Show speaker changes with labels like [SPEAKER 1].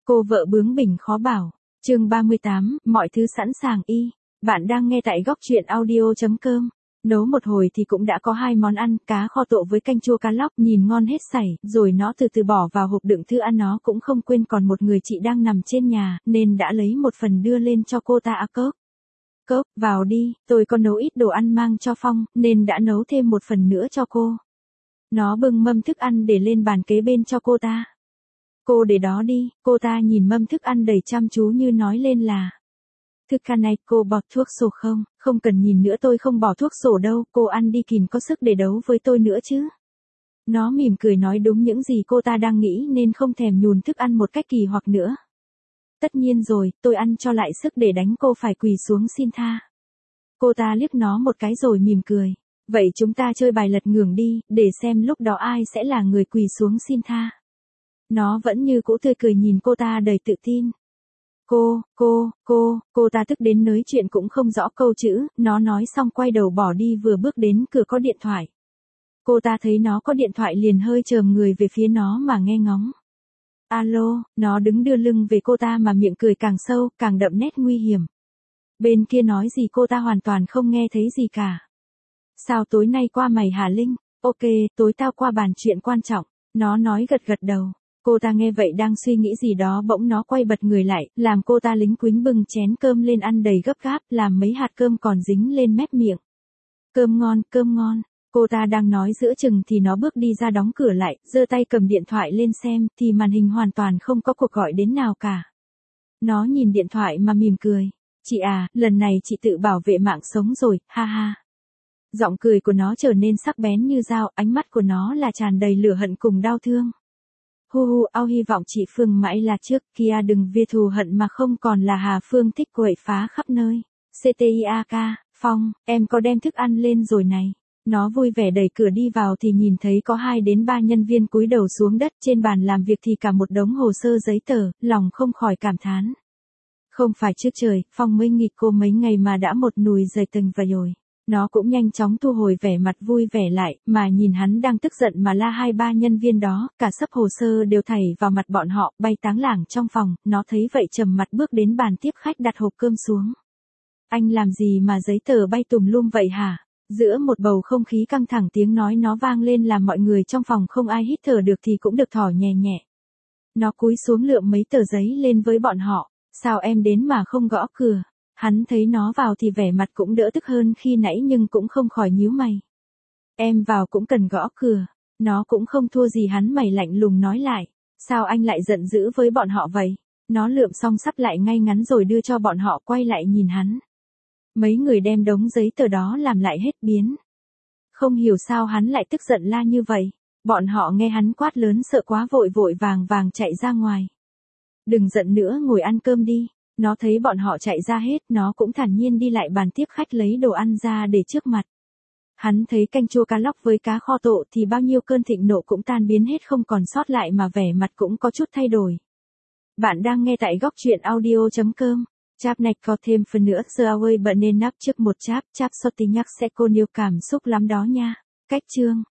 [SPEAKER 1] Cô vợ bướng bỉnh khó bảo. Chương 38, mọi thứ sẵn sàng y. Bạn đang nghe tại góc truyện audio.com. Nấu một hồi thì cũng đã có 2 món ăn, cá kho tộ với canh chua cá lóc nhìn ngon hết sảy, rồi nó từ từ bỏ vào hộp đựng thư ăn. Nó cũng không quên còn một người chị đang nằm trên nhà, nên đã lấy một phần đưa lên cho cô ta. Cốc. Cốc, vào đi, tôi có nấu ít đồ ăn mang cho Phong, nên đã nấu thêm một phần nữa cho cô. Nó bưng mâm thức ăn để lên bàn kế bên cho cô ta. Cô để đó đi, cô ta nhìn mâm thức ăn đầy chăm chú như nói lên là. Thức ăn này, cô bỏ thuốc sổ không? Không cần nhìn nữa, tôi không bỏ thuốc sổ đâu, cô ăn đi kìm có sức để đấu với tôi nữa chứ. Nó mỉm cười nói đúng những gì cô ta đang nghĩ nên không thèm nhùn thức ăn một cách kỳ hoặc nữa. Tất nhiên rồi, tôi ăn cho lại sức để đánh cô phải quỳ xuống xin tha. Cô ta liếc nó một cái rồi mỉm cười. Vậy chúng ta chơi bài lật ngửa đi, để xem lúc đó ai sẽ là người quỳ xuống xin tha. Nó vẫn như cũ tươi cười nhìn cô ta đầy tự tin. Cô ta tức đến nới chuyện cũng không rõ câu chữ, nó nói xong quay đầu bỏ đi, vừa bước đến cửa có điện thoại. Cô ta thấy nó có điện thoại liền hơi chồm người về phía nó mà nghe ngóng. Alo, nó đứng đưa lưng về cô ta mà miệng cười càng sâu, càng đậm nét nguy hiểm. Bên kia nói gì cô ta hoàn toàn không nghe thấy gì cả. Sao tối nay qua mày hả Linh? Ok, tối tao qua bàn chuyện quan trọng. Nó nói gật gật đầu. Cô ta nghe vậy đang suy nghĩ gì đó, bỗng nó quay bật người lại, làm cô ta lính quính bưng chén cơm lên ăn đầy gấp gáp, làm mấy hạt cơm còn dính lên mép miệng. Cơm ngon, cơm ngon. Cô ta đang nói giữa chừng thì nó bước đi ra đóng cửa lại, giơ tay cầm điện thoại lên xem, thì màn hình hoàn toàn không có cuộc gọi đến nào cả. Nó nhìn điện thoại mà mỉm cười. Chị à, lần này chị tự bảo vệ mạng sống rồi, ha ha. Giọng cười của nó trở nên sắc bén như dao, ánh mắt của nó là tràn đầy lửa hận cùng đau thương. Hy vọng chị Phương mãi là trước kia đừng vì thù hận mà không còn là Hà Phương thích quậy phá khắp nơi. CTIAK, Phong, em có đem thức ăn lên rồi này. Nó vui vẻ đẩy cửa đi vào thì nhìn thấy có 2 đến 3 nhân viên cúi đầu xuống đất, trên bàn làm việc thì cả một đống hồ sơ giấy tờ, lòng không khỏi cảm thán. Không phải trước trời, Phong mới nghịch cô mấy ngày mà đã một nùi dày từng và rồi. Nó cũng nhanh chóng thu hồi vẻ mặt vui vẻ lại, mà nhìn hắn đang tức giận mà la 2-3 nhân viên đó, cả sấp hồ sơ đều thảy vào mặt bọn họ, bay táng lảng trong phòng. Nó thấy vậy trầm mặt bước đến bàn tiếp khách đặt hộp cơm xuống. Anh làm gì mà giấy tờ bay tùm lum vậy hả? Giữa một bầu không khí căng thẳng, tiếng nói nó vang lên làm mọi người trong phòng không ai hít thở được thì cũng được thở nhẹ nhẹ. Nó cúi xuống lượm mấy tờ giấy lên với bọn họ. Sao em đến mà không gõ cửa? Hắn thấy nó vào thì vẻ mặt cũng đỡ tức hơn khi nãy nhưng cũng không khỏi nhíu mày. Em vào cũng cần gõ cửa. Nó cũng không thua gì hắn, mày lạnh lùng nói lại. Sao anh lại giận dữ với bọn họ vậy? Nó lượm xong sắp lại ngay ngắn rồi đưa cho bọn họ, quay lại nhìn hắn. Mấy người đem đống giấy tờ đó làm lại hết biến. Không hiểu sao hắn lại tức giận la như vậy. Bọn họ nghe hắn quát lớn sợ quá vội vội vàng vàng chạy ra ngoài. Đừng giận nữa, ngồi ăn cơm đi. Nó thấy bọn họ chạy ra hết, nó cũng thản nhiên đi lại bàn tiếp khách lấy đồ ăn ra để trước mặt. Hắn thấy canh chua cá lóc với cá kho tộ thì bao nhiêu cơn thịnh nộ cũng tan biến hết, không còn sót lại, mà vẻ mặt cũng có chút thay đổi. Bạn đang nghe tại góc truyện audio.com. Chap này có thêm phần nữa, Away bận nên nắp trước một chap, chap soti nhắc sẽ cô nhiều cảm xúc lắm đó nha. Cách chương